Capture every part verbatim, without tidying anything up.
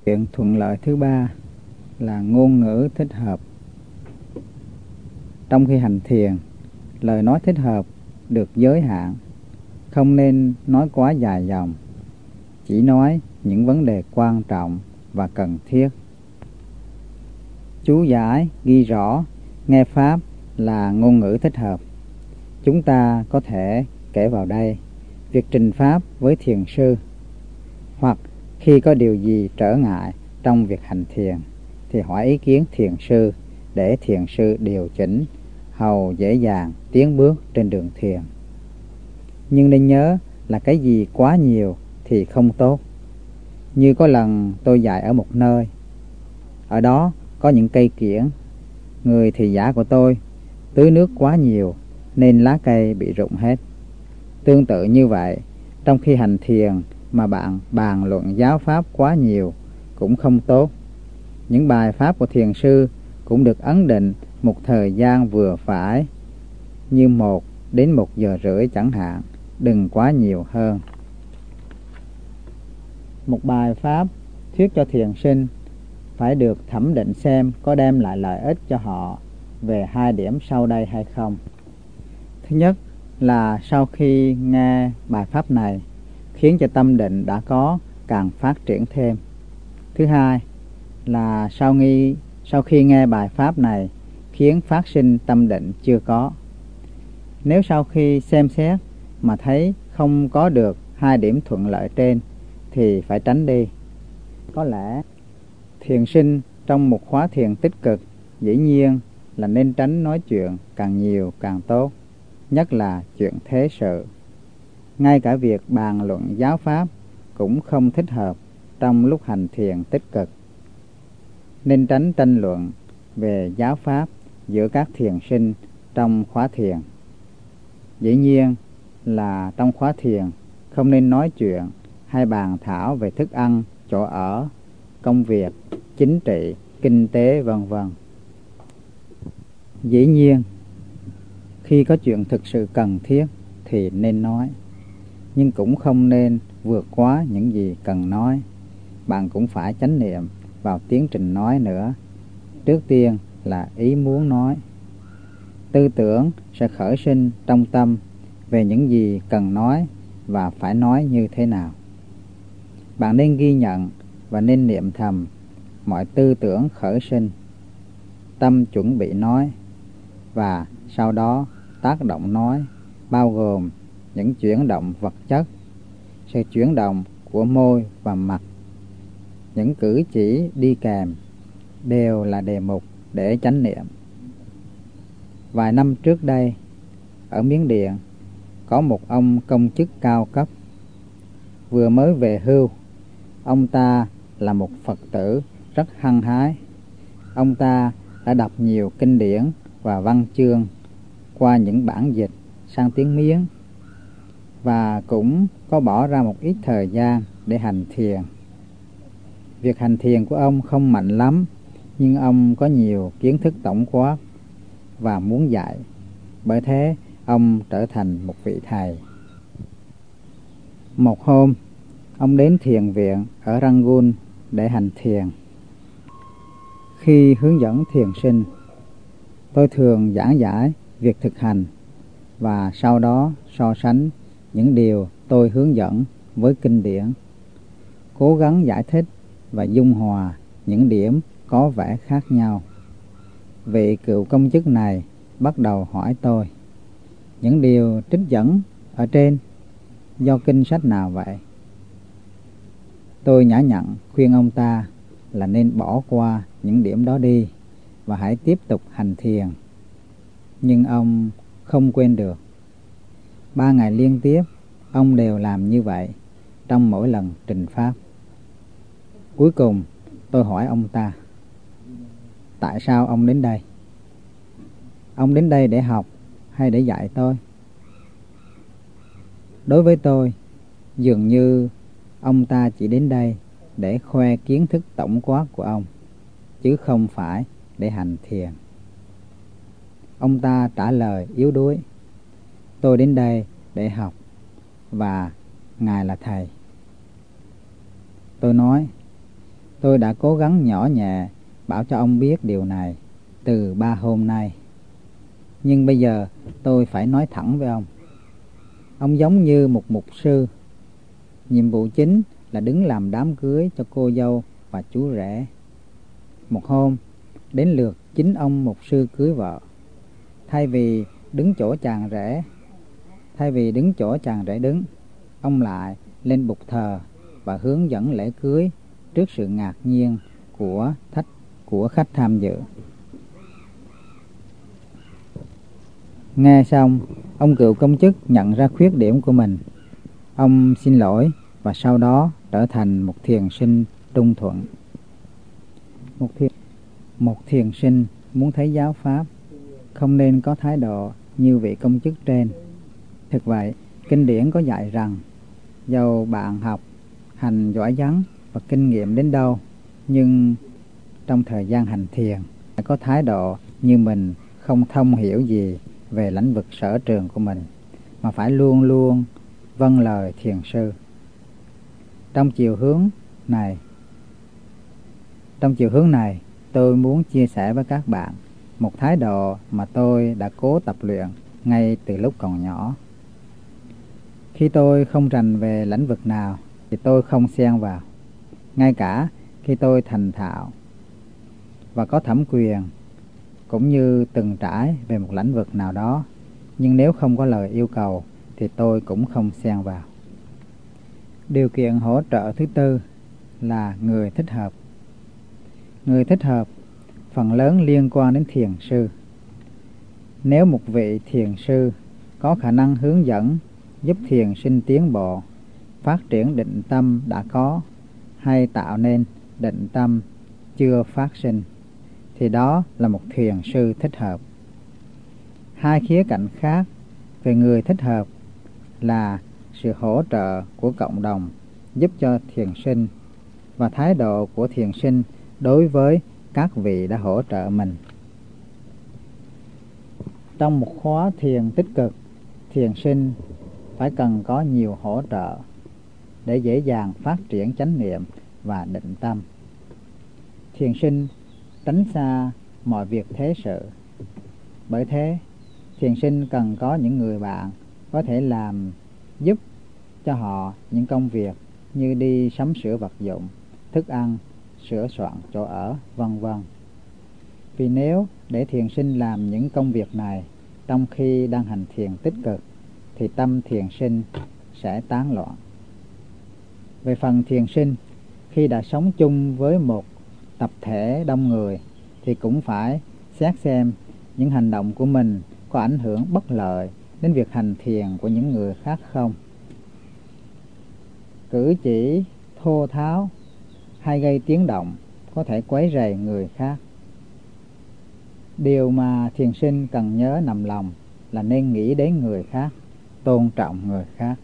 Chuyện thuận lợi thứ ba là ngôn ngữ thích hợp. Trong khi hành thiền, lời nói thích hợp được giới hạn, không nên nói quá dài dòng, chỉ nói những vấn đề quan trọng và cần thiết. Chú giải ghi rõ nghe pháp là ngôn ngữ thích hợp. Chúng ta có thể kể vào đây việc trình pháp với thiền sư, hoặc khi có điều gì trở ngại trong việc hành thiền thì hỏi ý kiến thiền sư để thiền sư điều chỉnh hầu dễ dàng tiến bước trên đường thiền. Nhưng nên nhớ là cái gì quá nhiều thì không tốt. Như có lần tôi dạy ở một nơi, ở đó có những cây kiểng. Người thị giả của tôi tưới nước quá nhiều nên lá cây bị rụng hết. Tương tự như vậy, trong khi hành thiền mà bạn bàn luận giáo pháp quá nhiều cũng không tốt. Những bài pháp của thiền sư cũng được ấn định một thời gian vừa phải, như một đến một giờ rưỡi chẳng hạn, đừng quá nhiều hơn. Một bài pháp thuyết cho thiền sinh phải được thẩm định xem có đem lại lợi ích cho họ về hai điểm sau đây hay không. Thứ nhất là sau khi nghe bài pháp này khiến cho tâm định đã có càng phát triển thêm. Thứ hai là sau, nghi, sau khi nghe bài pháp này khiến phát sinh tâm định chưa có. Nếu sau khi xem xét mà thấy không có được hai điểm thuận lợi trên thì phải tránh đi. Có lẽ thiền sinh trong một khóa thiền tích cực dĩ nhiên là nên tránh nói chuyện càng nhiều càng tốt, nhất là chuyện thế sự. Ngay cả việc bàn luận giáo pháp cũng không thích hợp trong lúc hành thiền tích cực. Nên tránh tranh luận về giáo pháp giữa các thiền sinh trong khóa thiền. Dĩ nhiên là trong khóa thiền không nên nói chuyện hay bàn thảo về thức ăn, chỗ ở, công việc, chính trị, kinh tế vân vân. Dĩ nhiên, khi có chuyện thực sự cần thiết thì nên nói, nhưng cũng không nên vượt quá những gì cần nói. Bạn cũng phải chánh niệm vào tiến trình nói nữa. Trước tiên là ý muốn nói. Tư tưởng sẽ khởi sinh trong tâm về những gì cần nói và phải nói như thế nào. Bạn nên ghi nhận và nên niệm thầm mọi tư tưởng khởi sinh, tâm chuẩn bị nói, và sau đó tác động nói, bao gồm những chuyển động vật chất, sự chuyển động của môi và mặt, những cử chỉ đi kèm, đều là đề mục để chánh niệm. Vài năm trước đây, ở Miến Điện, có một ông công chức cao cấp, vừa mới về hưu. Ông ta là một Phật tử rất hăng hái. Ông ta đã đọc nhiều kinh điển và văn chương qua những bản dịch sang tiếng Miến, và cũng có bỏ ra một ít thời gian để hành thiền. Việc hành thiền của ông không mạnh lắm, nhưng ông có nhiều kiến thức tổng quát và muốn dạy. Bởi thế, ông trở thành một vị thầy. Một hôm, ông đến thiền viện ở Rangoon để hành thiền. Khi hướng dẫn thiền sinh, tôi thường giảng giải việc thực hành và sau đó so sánh những điều tôi hướng dẫn với kinh điển, cố gắng giải thích và dung hòa những điểm có vẻ khác nhau. Vị cựu công chức này bắt đầu hỏi tôi, những điều trích dẫn ở trên do kinh sách nào vậy? Tôi nhã nhặn khuyên ông ta là nên bỏ qua những điểm đó đi và hãy tiếp tục hành thiền. Nhưng ông không quên được. Ba ngày liên tiếp, ông đều làm như vậy trong mỗi lần trình pháp. Cuối cùng, tôi hỏi ông ta, tại sao ông đến đây? Ông đến đây để học hay để dạy tôi? Đối với tôi, dường như ông ta chỉ đến đây để khoe kiến thức tổng quát của ông, chứ không phải để hành thiền. Ông ta trả lời yếu đuối, tôi đến đây để học và Ngài là thầy. Tôi nói, Tôi đã cố gắng nhỏ nhẹ bảo cho ông biết điều này từ ba hôm nay. Nhưng bây giờ tôi phải nói thẳng với ông. Ông giống như một mục sư. Nhiệm vụ chính là đứng làm đám cưới cho cô dâu và chú rể. Một hôm, đến lượt chính ông mục sư cưới vợ. Thay vì đứng chỗ chàng rể, thay vì đứng chỗ chàng rể đứng, ông lại lên bục thờ và hướng dẫn lễ cưới trước sự ngạc nhiên của khách của khách tham dự. Nghe xong, ông cựu công chức nhận ra khuyết điểm của mình. Ông xin lỗi và sau đó trở thành một thiền sinh trung thuận. Một thiền, một thiền sinh muốn thấy giáo pháp không nên có thái độ như vị công chức trên. Thực vậy, kinh điển có dạy rằng dầu bạn học, hành giỏi giắng và kinh nghiệm đến đâu, nhưng trong thời gian hành thiền phải có thái độ như mình không thông hiểu gì về lĩnh vực sở trường của mình, mà phải luôn luôn vâng lời thiền sư. Trong chiều hướng này, trong chiều hướng này, tôi muốn chia sẻ với các bạn một thái độ mà tôi đã cố tập luyện ngay từ lúc còn nhỏ. Khi tôi không rành về lĩnh vực nào thì tôi không xen vào. Ngay cả khi tôi thành thạo và có thẩm quyền cũng như từng trải về một lĩnh vực nào đó, nhưng nếu không có lời yêu cầu thì tôi cũng không xen vào. Điều kiện hỗ trợ thứ tư là người thích hợp. Người thích hợp phần lớn liên quan đến thiền sư. Nếu một vị thiền sư có khả năng hướng dẫn giúp thiền sinh tiến bộ, phát triển định tâm đã có hay tạo nên định tâm chưa phát sinh, thì đó là một thiền sư thích hợp. Hai khía cạnh khác về người thích hợp là sự hỗ trợ của cộng đồng giúp cho thiền sinh và thái độ của thiền sinh đối với các vị đã hỗ trợ mình. Trong một khóa thiền tích cực, thiền sinh phải cần có nhiều hỗ trợ để dễ dàng phát triển chánh niệm và định tâm. Thiền sinh tránh xa mọi việc thế sự. Bởi thế, thiền sinh cần có những người bạn có thể làm giúp cho họ những công việc như đi sắm sửa vật dụng, thức ăn, sửa soạn chỗ ở, vân vân. Vì nếu để thiền sinh làm những công việc này trong khi đang hành thiền tích cực thì tâm thiền sinh sẽ tán loạn. Về phần thiền sinh, khi đã sống chung với một tập thể đông người thì cũng phải xét xem những hành động của mình có ảnh hưởng bất lợi đến việc hành thiền của những người khác không. Cử chỉ thô tháo hay gây tiếng động có thể quấy rầy người khác. Điều mà thiền sinh cần nhớ nằm lòng là nên nghĩ đến người khác, tôn trọng người khác.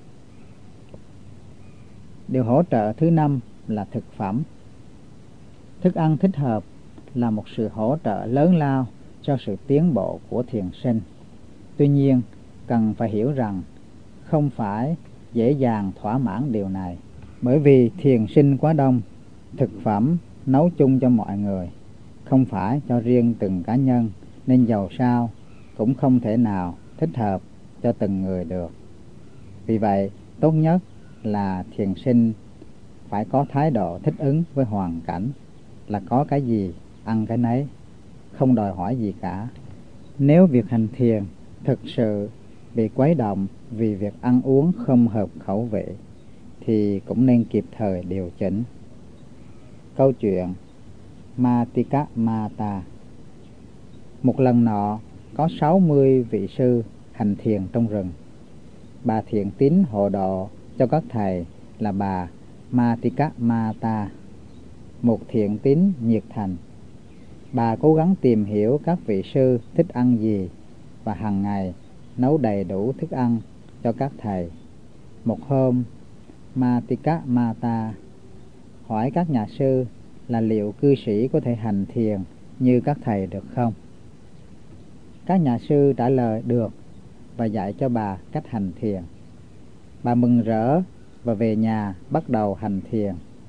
Điều hỗ trợ thứ năm là thực phẩm. Thức ăn thích hợp là một sự hỗ trợ lớn lao cho sự tiến bộ của thiền sinh. Tuy nhiên, cần phải hiểu rằng không phải dễ dàng thỏa mãn điều này, bởi vì thiền sinh quá đông, thực phẩm nấu chung cho mọi người, không phải cho riêng từng cá nhân, nên dầu sao cũng không thể nào thích hợp cho từng người được. Vì vậy, tốt nhất là thiền sinh phải có thái độ thích ứng với hoàn cảnh, là có cái gì ăn cái nấy, không đòi hỏi gì cả. Nếu việc hành thiền thực sự bị quấy động vì việc ăn uống không hợp khẩu vị thì cũng nên kịp thời điều chỉnh. Câu chuyện Matika Mata. Một lần nọ có sáu mươi vị sư hành thiền trong rừng. Bà thiện tín hộ độ cho các thầy là bà Matika Mata, một thiện tín nhiệt thành. Bà cố gắng tìm hiểu các vị sư thích ăn gì và hàng ngày nấu đầy đủ thức ăn cho các thầy. Một hôm, Matika Mata hỏi các nhà sư là liệu cư sĩ có thể hành thiền như các thầy được không? Các nhà sư trả lời được và dạy cho bà cách hành thiền. Bà mừng rỡ và về nhà bắt đầu hành thiền.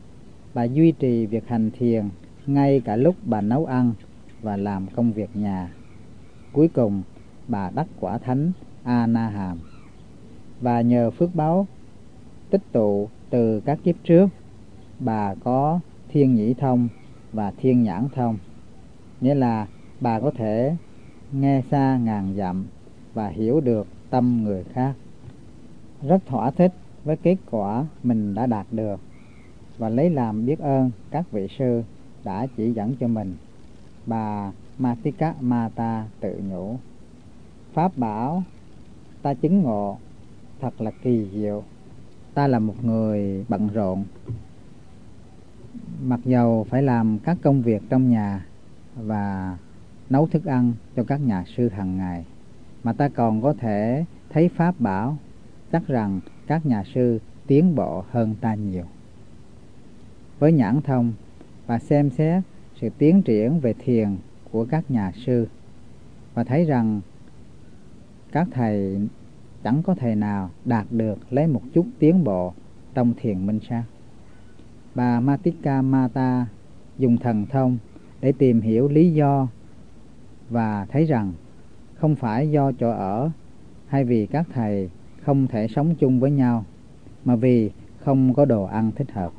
Bà duy trì việc hành thiền ngay cả lúc bà nấu ăn và làm công việc nhà. Cuối cùng, bà đắc quả thánh A Na Hàm. Và nhờ phước báu tích tụ từ các kiếp trước, bà có thiên nhĩ thông và thiên nhãn thông, nghĩa là bà có thể nghe xa ngàn dặm và hiểu được tâm người khác. Rất thỏa thích với kết quả mình đã đạt được và lấy làm biết ơn các vị sư đã chỉ dẫn cho mình. Bà Matika Mata tự nhủ: Pháp bảo ta chứng ngộ thật là kỳ diệu. Ta là một người bận rộn, mặc dầu phải làm các công việc trong nhà và nấu thức ăn cho các nhà sư hàng ngày, mà ta còn có thể thấy pháp bảo, chắc rằng các nhà sư tiến bộ hơn ta nhiều. Với nhãn thông, và xem xét sự tiến triển về thiền của các nhà sư và thấy rằng các thầy chẳng có thầy nào đạt được lấy một chút tiến bộ trong thiền minh sát. Bà Matika Mata dùng thần thông để tìm hiểu lý do và thấy rằng không phải do chỗ ở hay vì các thầy không thể sống chung với nhau, mà vì không có đồ ăn thích hợp.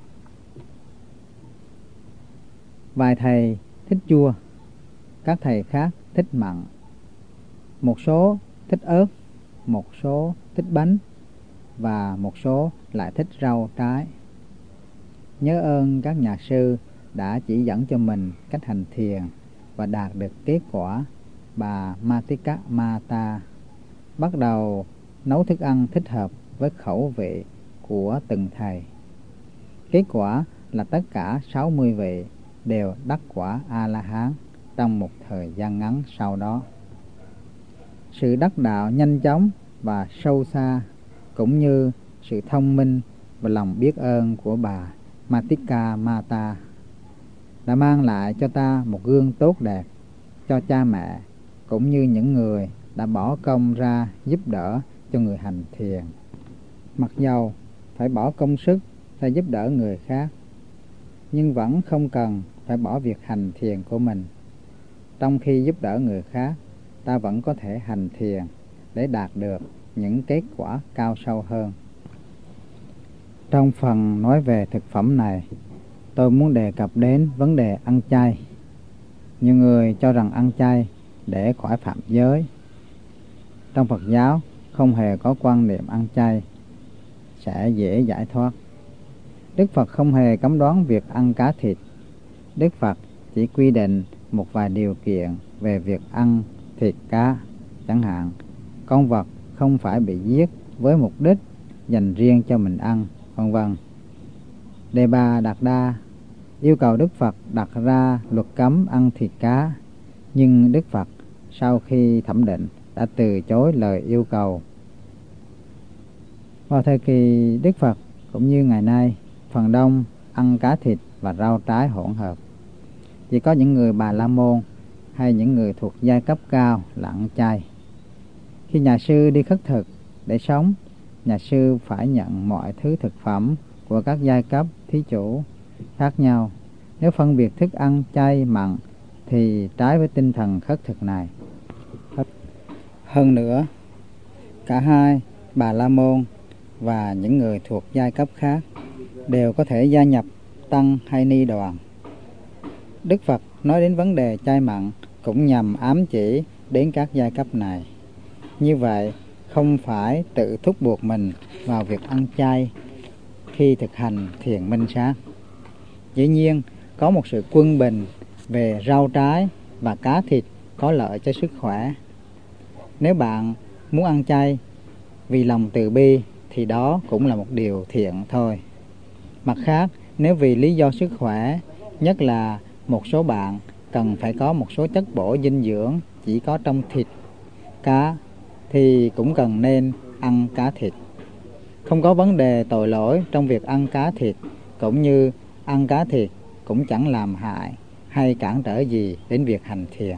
Vài thầy thích chua, các thầy khác thích mặn, một số thích ớt, một số thích bánh và một số lại thích rau trái. Nhớ ơn các nhà sư đã chỉ dẫn cho mình cách hành thiền và đạt được kết quả, bà Matika Mata bắt đầu nấu thức ăn thích hợp với khẩu vị của từng thầy. Kết quả là tất cả sáu mươi vị đều đắc quả A-la-hán trong một thời gian ngắn sau đó. Sự đắc đạo nhanh chóng và sâu xa, cũng như sự thông minh và lòng biết ơn của bà Matika Mata đã mang lại cho ta một gương tốt đẹp cho cha mẹ, cũng như những người đã bỏ công ra giúp đỡ cho người hành thiền. Mặc dầu phải bỏ công sức để giúp đỡ người khác, nhưng vẫn không cần phải bỏ việc hành thiền của mình. Trong khi giúp đỡ người khác, ta vẫn có thể hành thiền để đạt được những kết quả cao sâu hơn. Trong phần nói về thực phẩm này, tôi muốn đề cập đến vấn đề ăn chay. Nhiều người cho rằng ăn chay để khỏi phạm giới. Trong Phật giáo không hề có quan niệm ăn chay sẽ dễ giải thoát. Đức Phật không hề cấm đoán việc ăn cá thịt. Đức Phật chỉ quy định một vài điều kiện về việc ăn thịt cá, chẳng hạn con vật không phải bị giết với mục đích dành riêng cho mình ăn, vân vân. Đề Bà Đạt Đa yêu cầu Đức Phật đặt ra luật cấm ăn thịt cá, nhưng Đức Phật sau khi thẩm định đã từ chối lời yêu cầu. Vào thời kỳ Đức Phật cũng như ngày nay, phần đông ăn cá thịt và rau trái hỗn hợp. Chỉ có những người Bà La Môn hay những người thuộc giai cấp cao là ăn chay. Khi nhà sư đi khất thực để sống, nhà sư phải nhận mọi thứ thực phẩm của các giai cấp thí chủ khác nhau. Nếu phân biệt thức ăn chay mặn thì trái với tinh thần khất thực này. Hơn nữa, cả hai Bà La Môn và những người thuộc giai cấp khác đều có thể gia nhập tăng hay ni đoàn. Đức Phật nói đến vấn đề chay mặn cũng nhằm ám chỉ đến các giai cấp này. Như vậy, không phải tự thúc buộc mình vào việc ăn chay khi thực hành thiền minh sát. Dĩ nhiên, có một sự quân bình về rau trái và cá thịt có lợi cho sức khỏe. Nếu bạn muốn ăn chay vì lòng từ bi thì đó cũng là một điều thiện thôi. Mặt khác, nếu vì lý do sức khỏe, nhất là một số bạn cần phải có một số chất bổ dinh dưỡng chỉ có trong thịt, cá, thì cũng cần nên ăn cá thịt. Không có vấn đề tội lỗi trong việc ăn cá thịt, cũng như ăn cá thịt cũng chẳng làm hại hay cản trở gì đến việc hành thiền.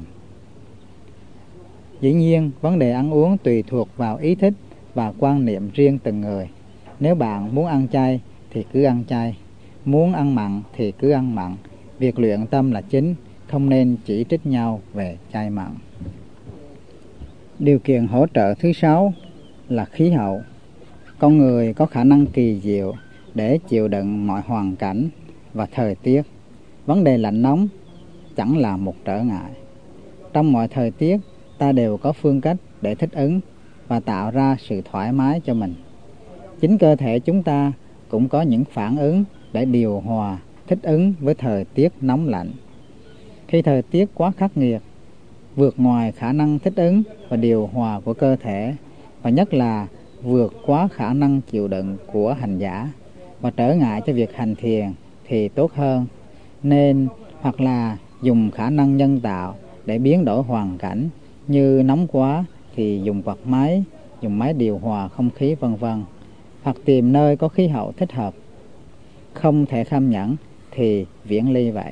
Dĩ nhiên, vấn đề ăn uống tùy thuộc vào ý thích và quan niệm riêng từng người. Nếu bạn muốn ăn chay thì cứ ăn chay, muốn ăn mặn thì cứ ăn mặn. Việc luyện tâm là chính, không nên chỉ trích nhau về chay mặn. Điều kiện hỗ trợ thứ sáu là khí hậu. Con người có khả năng kỳ diệu để chịu đựng mọi hoàn cảnh và thời tiết. Vấn đề lạnh nóng chẳng là một trở ngại. Trong mọi thời tiết, ta đều có phương cách để thích ứng và tạo ra sự thoải mái cho mình. Chính cơ thể chúng ta cũng có những phản ứng để điều hòa, thích ứng với thời tiết nóng lạnh. Khi thời tiết quá khắc nghiệt, vượt ngoài khả năng thích ứng và điều hòa của cơ thể, và nhất là vượt quá khả năng chịu đựng của hành giả và trở ngại cho việc hành thiền thì tốt hơn, nên hoặc là dùng khả năng nhân tạo để biến đổi hoàn cảnh, như nóng quá thì dùng quạt máy, dùng máy điều hòa không khí vân vân, hoặc tìm nơi có khí hậu thích hợp. Không thể kham nhẫn thì viễn ly vậy.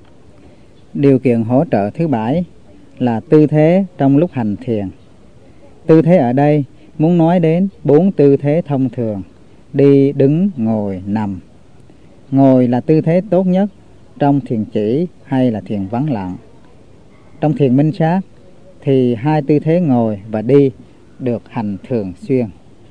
Điều kiện hỗ trợ thứ bảy là tư thế trong lúc hành thiền. Tư thế ở đây muốn nói đến bốn tư thế thông thường: đi, đứng, ngồi, nằm. Ngồi là tư thế tốt nhất trong thiền chỉ hay là thiền vắng lặng. Trong thiền minh sát thì hai tư thế ngồi và đi được hành thường xuyên.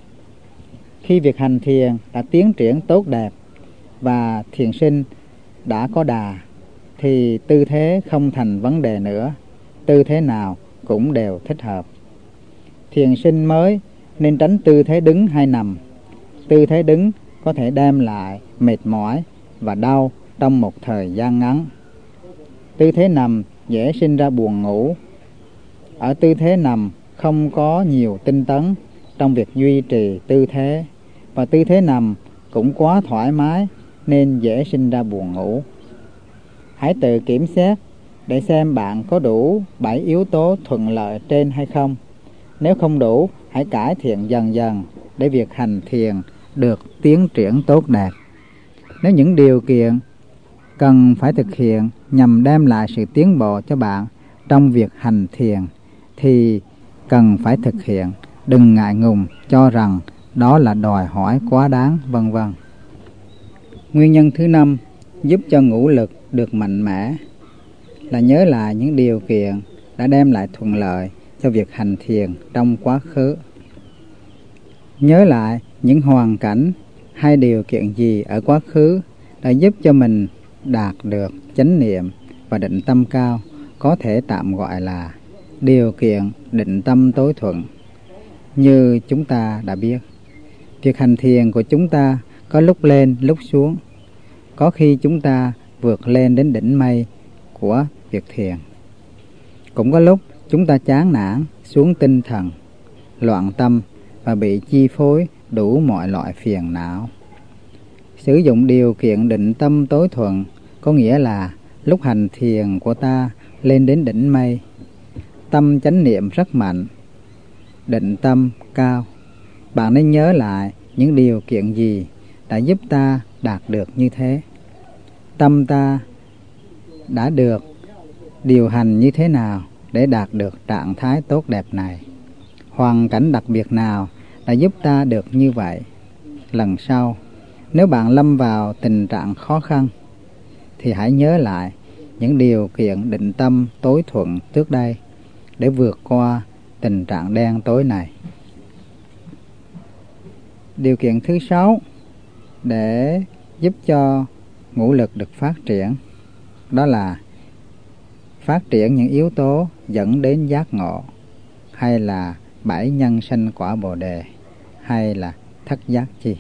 Khi việc hành thiền đã tiến triển tốt đẹp và thiền sinh đã có đà thì tư thế không thành vấn đề nữa, tư thế nào cũng đều thích hợp. Thiền sinh mới nên tránh tư thế đứng hay nằm. Tư thế đứng có thể đem lại mệt mỏi và đau trong một thời gian ngắn. Tư thế nằm dễ sinh ra buồn ngủ. Ở tư thế nằm không có nhiều tinh tấn trong việc duy trì tư thế, và tư thế nằm cũng quá thoải mái nên dễ sinh ra buồn ngủ. Hãy tự kiểm xét để xem bạn có đủ bảy yếu tố thuận lợi trên hay không. Nếu không đủ, hãy cải thiện dần dần để việc hành thiền được tiến triển tốt đẹp. Nếu những điều kiện cần phải thực hiện nhằm đem lại sự tiến bộ cho bạn trong việc hành thiền thì cần phải thực hiện, đừng ngại ngùng cho rằng đó là đòi hỏi quá đáng, vân vân. Nguyên nhân thứ năm giúp cho ngũ lực được mạnh mẽ là nhớ lại những điều kiện đã đem lại thuận lợi cho việc hành thiền trong quá khứ. Nhớ lại những hoàn cảnh hay điều kiện gì ở quá khứ đã giúp cho mình đạt được chánh niệm và định tâm cao, có thể tạm gọi là điều kiện định tâm tối thuận. Như chúng ta đã biết, việc hành thiền của chúng ta có lúc lên lúc xuống. Có khi chúng ta vượt lên đến đỉnh mây của việc thiền. Cũng có lúc chúng ta chán nản, xuống tinh thần, loạn tâm và bị chi phối đủ mọi loại phiền não. Sử dụng điều kiện định tâm tối thuận có nghĩa là lúc hành thiền của ta lên đến đỉnh mây, tâm chánh niệm rất mạnh, định tâm cao. Bạn nên nhớ lại những điều kiện gì đã giúp ta đạt được như thế. Tâm ta đã được điều hành như thế nào để đạt được trạng thái tốt đẹp này? Hoàn cảnh đặc biệt nào đã giúp ta được như vậy? Lần sau, nếu bạn lâm vào tình trạng khó khăn, thì hãy nhớ lại những điều kiện định tâm tối thuận trước đây để vượt qua tình trạng đen tối này. Điều kiện thứ sáu để giúp cho ngũ lực được phát triển đó là phát triển những yếu tố dẫn đến giác ngộ, hay là bảy nhân sanh quả Bồ Đề, hay là thất giác chi.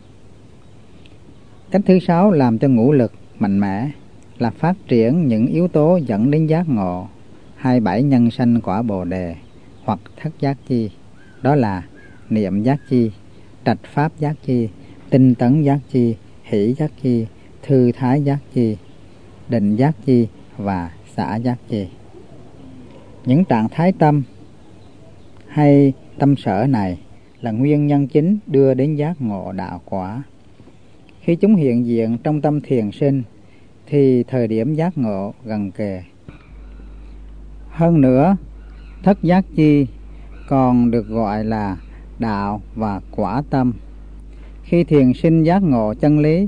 Cách thứ sáu làm cho ngũ lực mạnh mẽ là phát triển những yếu tố dẫn đến giác ngộ, hay bảy nhân sanh quả Bồ Đề hoặc thất giác chi. Đó là niệm giác chi, trạch pháp giác chi, tinh tấn giác chi, hỷ giác chi, thư thái giác chi, định giác chi và xả giác chi. Những trạng thái tâm hay tâm sở này là nguyên nhân chính đưa đến giác ngộ đạo quả. Khi chúng hiện diện trong tâm thiền sinh thì thời điểm giác ngộ gần kề. Hơn nữa, thất giác chi còn được gọi là đạo và quả tâm. Khi thiền sinh giác ngộ chân lý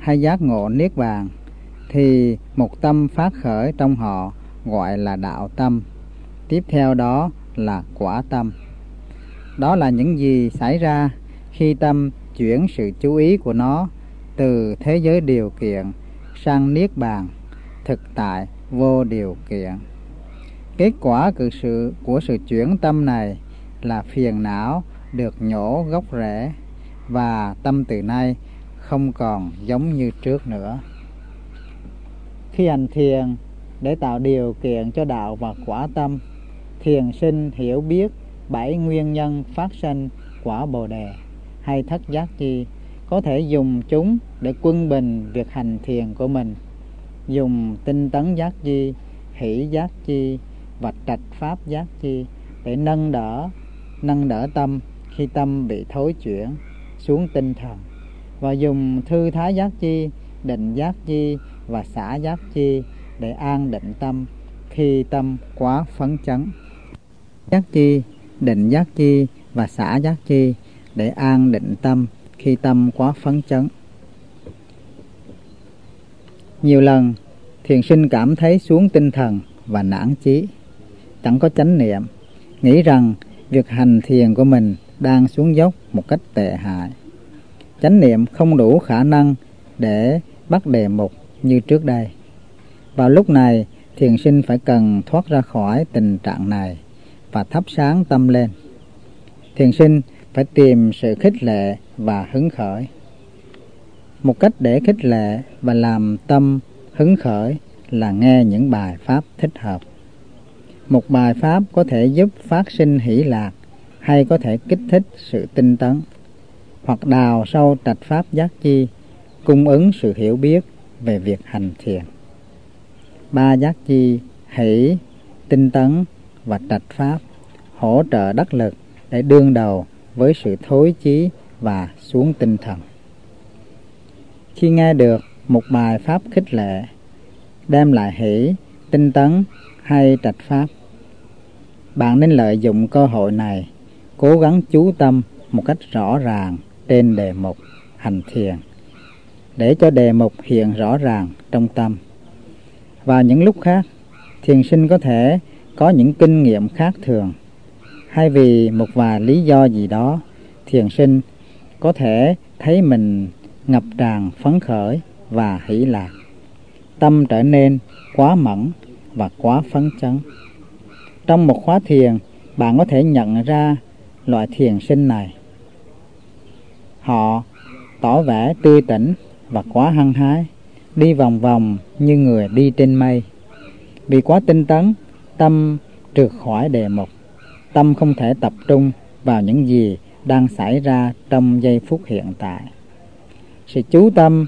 hay giác ngộ niết bàn, thì một tâm phát khởi trong họ gọi là đạo tâm. Tiếp theo đó là quả tâm. Đó là những gì xảy ra khi tâm chuyển sự chú ý của nó từ thế giới điều kiện sang niết bàn, thực tại vô điều kiện. Kết quả của sự, của sự chuyển tâm này là phiền não được nhổ gốc rễ, và tâm từ nay không còn giống như trước nữa. Khi hành thiền để tạo điều kiện cho đạo và quả tâm, thiền sinh hiểu biết bảy nguyên nhân phát sinh quả Bồ Đề hay thất giác chi, có thể dùng chúng để quân bình việc hành thiền của mình. Dùng tinh tấn giác chi, hỷ giác chi và trạch pháp giác chi để nâng đỡ nâng đỡ tâm khi tâm bị thối chuyển xuống tinh thần, và dùng thư thái giác chi, định giác chi và xả giác chi để an định tâm khi tâm quá phấn chấn. Giác chi, định giác chi và xả giác chi để an định tâm khi tâm quá phấn chấn. Nhiều lần thiền sinh cảm thấy xuống tinh thần và nản chí, chẳng có chánh niệm, nghĩ rằng việc hành thiền của mình đang xuống dốc một cách tệ hại. Chánh niệm không đủ khả năng để bắt đề mục như trước đây. Vào lúc này, thiền sinh phải cần thoát ra khỏi tình trạng này và thắp sáng tâm lên. Thiền sinh phải tìm sự khích lệ và hứng khởi. Một cách để khích lệ và làm tâm hứng khởi là nghe những bài pháp thích hợp. Một bài pháp có thể giúp phát sinh hỷ lạc, hay có thể kích thích sự tinh tấn, hoặc đào sâu trạch pháp giác chi, cung ứng sự hiểu biết về việc hành thiền. Ba giác chi, hỷ, tinh tấn và trạch pháp hỗ trợ đắc lực để đương đầu với sự thối chí và xuống tinh thần. Khi nghe được một bài pháp khích lệ, đem lại hỷ, tinh tấn hay trạch pháp, bạn nên lợi dụng cơ hội này, cố gắng chú tâm một cách rõ ràng trên đề mục hành thiền, để cho đề mục hiện rõ ràng trong tâm. Và những lúc khác, thiền sinh có thể có những kinh nghiệm khác thường, hay vì một vài lý do gì đó, thiền sinh có thể thấy mình ngập tràn phấn khởi và hỷ lạc. Tâm trở nên quá mẫn và quá phấn chấn. Trong một khóa thiền, bạn có thể nhận ra loại thiền sinh này. Họ tỏ vẻ tươi tỉnh và quá hăng hái, đi vòng vòng như người đi trên mây. Vì quá tinh tấn, tâm trượt khỏi đề mục. Tâm không thể tập trung vào những gì đang xảy ra trong giây phút hiện tại. Sự chú tâm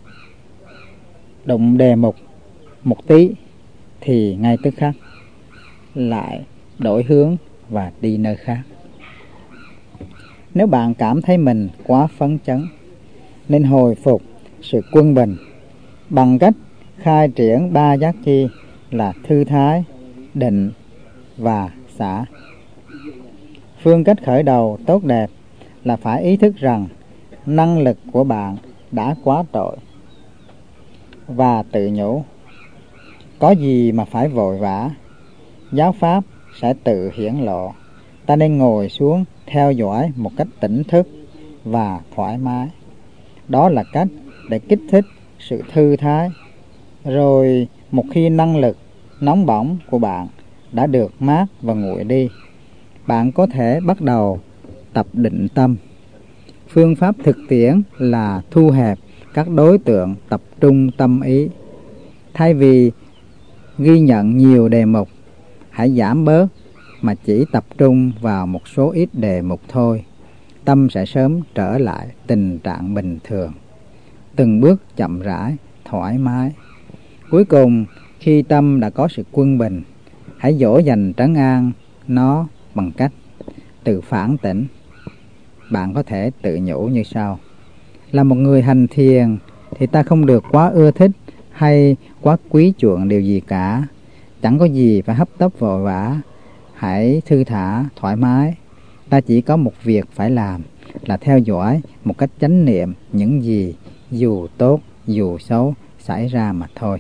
đụng đề mục một tí thì ngay tức khắc lại đổi hướng và đi nơi khác. Nếu bạn cảm thấy mình quá phấn chấn, nên hồi phục sự quân bình bằng cách khai triển ba giác chi là thư thái, định và xả. Phương cách khởi đầu tốt đẹp là phải ý thức rằng năng lực của bạn đã quá trội, và tự nhủ, có gì mà phải vội vã, giáo pháp sẽ tự hiển lộ. Ta nên ngồi xuống theo dõi một cách tỉnh thức và thoải mái. Đó là cách để kích thích sự thư thái. Rồi một khi năng lực nóng bỏng của bạn đã được mát và nguội đi, bạn có thể bắt đầu tập định tâm. Phương pháp thực tiễn là thu hẹp các đối tượng tập trung tâm ý. Thay vì ghi nhận nhiều đề mục, hãy giảm bớt mà chỉ tập trung vào một số ít đề mục thôi. Tâm sẽ sớm trở lại tình trạng bình thường, từng bước chậm rãi, thoải mái. Cuối cùng, khi tâm đã có sự quân bình, hãy dỗ dành trấn an nó bằng cách tự phản tỉnh. Bạn có thể tự nhủ như sau: là một người hành thiền thì ta không được quá ưa thích hay quá quý chuộng điều gì cả. Chẳng có gì phải hấp tấp vội vã. Hãy thư thả, thoải mái. Ta chỉ có một việc phải làm là theo dõi một cách chánh niệm những gì dù tốt dù xấu xảy ra mà thôi.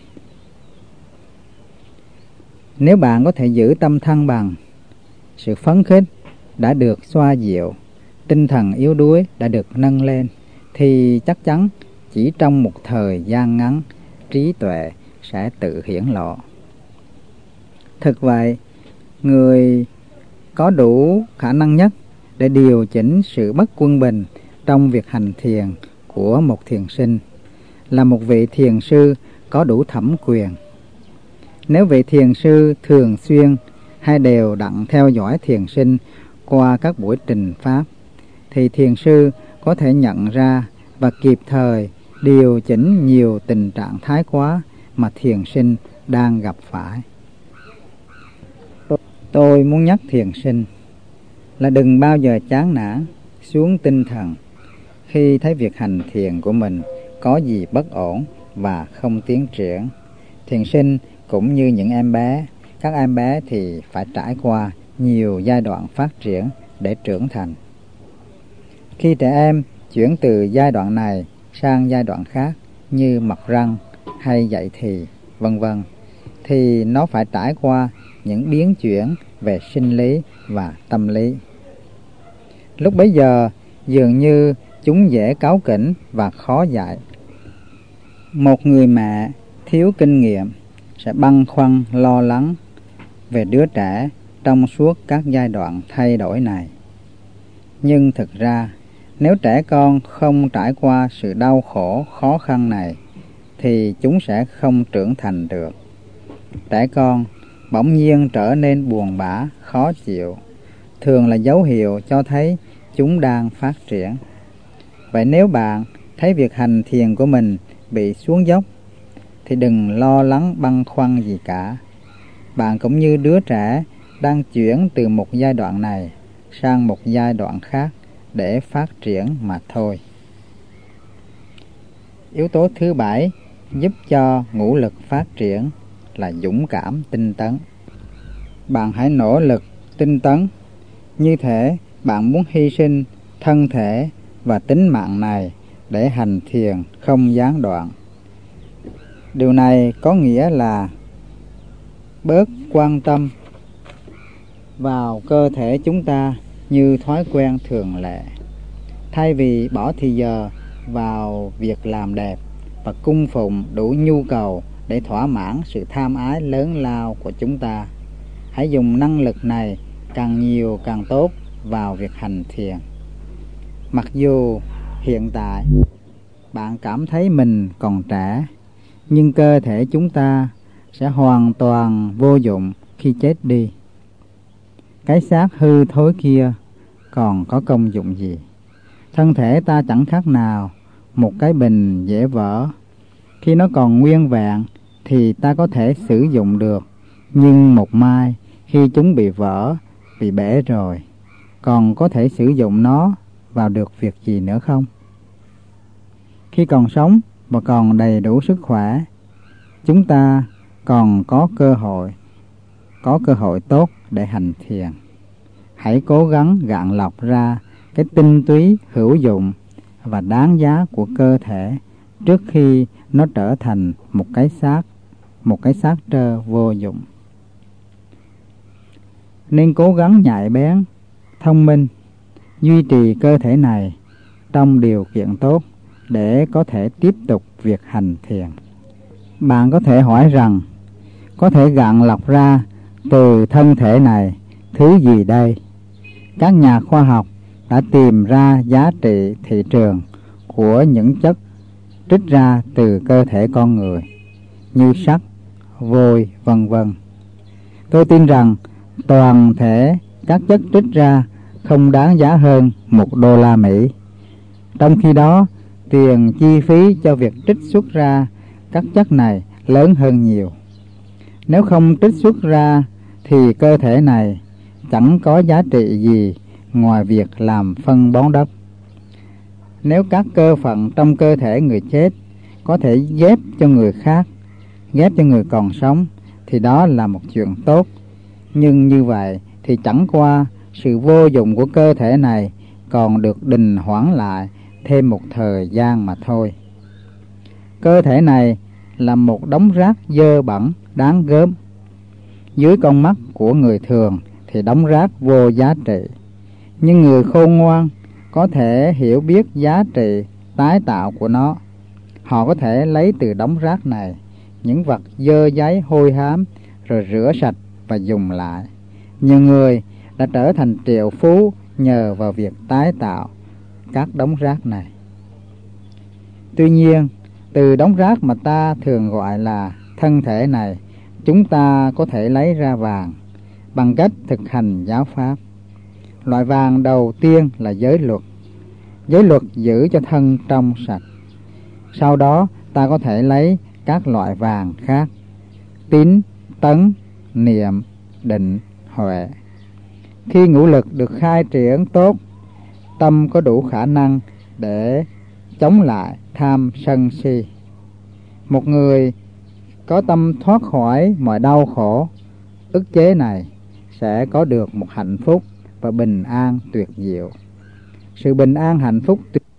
Nếu bạn có thể giữ tâm thăng bằng, sự phấn khích đã được xoa dịu, tinh thần yếu đuối đã được nâng lên, thì chắc chắn chỉ trong một thời gian ngắn, trí tuệ sẽ tự hiển lộ. Thực vậy, người có đủ khả năng nhất để điều chỉnh sự bất quân bình trong việc hành thiền của một thiền sinh là một vị thiền sư có đủ thẩm quyền. Nếu vị thiền sư thường xuyên hay đều đặn theo dõi thiền sinh qua các buổi trình pháp, thì thiền sư có thể nhận ra và kịp thời điều chỉnh nhiều tình trạng thái quá mà thiền sinh đang gặp phải. Tôi muốn nhắc thiền sinh là đừng bao giờ chán nản, xuống tinh thần khi thấy việc hành thiền của mình có gì bất ổn và không tiến triển. Thiền sinh cũng như những em bé, các em bé thì phải trải qua nhiều giai đoạn phát triển để trưởng thành. Khi trẻ em chuyển từ giai đoạn này sang giai đoạn khác như mọc răng hay dậy thì, vân vân, thì nó phải trải qua những biến chuyển về sinh lý và tâm lý. Lúc bấy giờ dường như chúng dễ cáu kỉnh và khó dạy. Một người mẹ thiếu kinh nghiệm sẽ băn khoăn lo lắng về đứa trẻ trong suốt các giai đoạn thay đổi này. Nhưng thực ra, nếu trẻ con không trải qua sự đau khổ khó khăn này, thì chúng sẽ không trưởng thành được. Trẻ con bỗng nhiên trở nên buồn bã, khó chịu, thường là dấu hiệu cho thấy chúng đang phát triển. Vậy nếu bạn thấy việc hành thiền của mình bị xuống dốc, thì đừng lo lắng băn khoăn gì cả. Bạn cũng như đứa trẻ đang chuyển từ một giai đoạn này sang một giai đoạn khác để phát triển mà thôi. Yếu tố thứ bảy giúp cho ngũ lực phát triển là dũng cảm tinh tấn. Bạn hãy nỗ lực tinh tấn, như thể bạn muốn hy sinh thân thể và tính mạng này để hành thiền không gián đoạn. Điều này có nghĩa là bớt quan tâm vào cơ thể chúng ta như thói quen thường lệ. Thay vì bỏ thì giờ vào việc làm đẹp và cung phụng đủ nhu cầu để thỏa mãn sự tham ái lớn lao của chúng ta, hãy dùng năng lực này càng nhiều càng tốt vào việc hành thiền. Mặc dù hiện tại bạn cảm thấy mình còn trẻ, nhưng cơ thể chúng ta sẽ hoàn toàn vô dụng khi chết đi. Cái xác hư thối kia còn có công dụng gì? Thân thể ta chẳng khác nào một cái bình dễ vỡ. Khi nó còn nguyên vẹn thì ta có thể sử dụng được, nhưng một mai khi chúng bị vỡ, bị bể rồi, còn có thể sử dụng nó vào được việc gì nữa không? Khi còn sống và còn đầy đủ sức khỏe, chúng ta còn có cơ hội, có cơ hội tốt để hành thiền. Hãy cố gắng gạn lọc ra cái tinh túy hữu dụng và đáng giá của cơ thể trước khi nó trở thành một cái xác, một cái xác trơ vô dụng. Nên cố gắng nhạy bén, thông minh, duy trì cơ thể này trong điều kiện tốt để có thể tiếp tục việc hành thiền. Bạn có thể hỏi rằng, có thể gạn lọc ra từ thân thể này thứ gì đây? Các nhà khoa học đã tìm ra giá trị thị trường của những chất trích ra từ cơ thể con người như sắt, vôi, vân vân. Tôi tin rằng toàn thể các chất trích ra không đáng giá hơn một đô la Mỹ. Trong khi đó, tiền chi phí cho việc trích xuất ra các chất này lớn hơn nhiều. Nếu không trích xuất ra thì cơ thể này chẳng có giá trị gì ngoài việc làm phân bón đất. Nếu các cơ phận trong cơ thể người chết có thể ghép cho người khác, ghép cho người còn sống, thì đó là một chuyện tốt. Nhưng như vậy thì chẳng qua sự vô dụng của cơ thể này còn được đình hoãn lại thêm một thời gian mà thôi. Cơ thể này là một đống rác dơ bẩn đáng gớm. Dưới con mắt của người thường thì đống rác vô giá trị, nhưng người khôn ngoan có thể hiểu biết giá trị tái tạo của nó. Họ có thể lấy từ đống rác này những vật dơ dáy hôi hám rồi rửa sạch và dùng lại. Nhiều người đã trở thành triệu phú nhờ vào việc tái tạo các đống rác này. Tuy nhiên, từ đống rác mà ta thường gọi là thân thể này, chúng ta có thể lấy ra vàng bằng cách thực hành giáo pháp. Loại vàng đầu tiên là giới luật. Giới luật giữ cho thân trong sạch. Sau đó ta có thể lấy các loại vàng khác: tín, tấn, niệm, định, huệ. Khi ngũ lực được khai triển tốt, tâm có đủ khả năng để chống lại tham sân si. Một người có tâm thoát khỏi mọi đau khổ, ức chế này sẽ có được một hạnh phúc và bình an tuyệt diệu. Sự bình an hạnh phúc tuyệt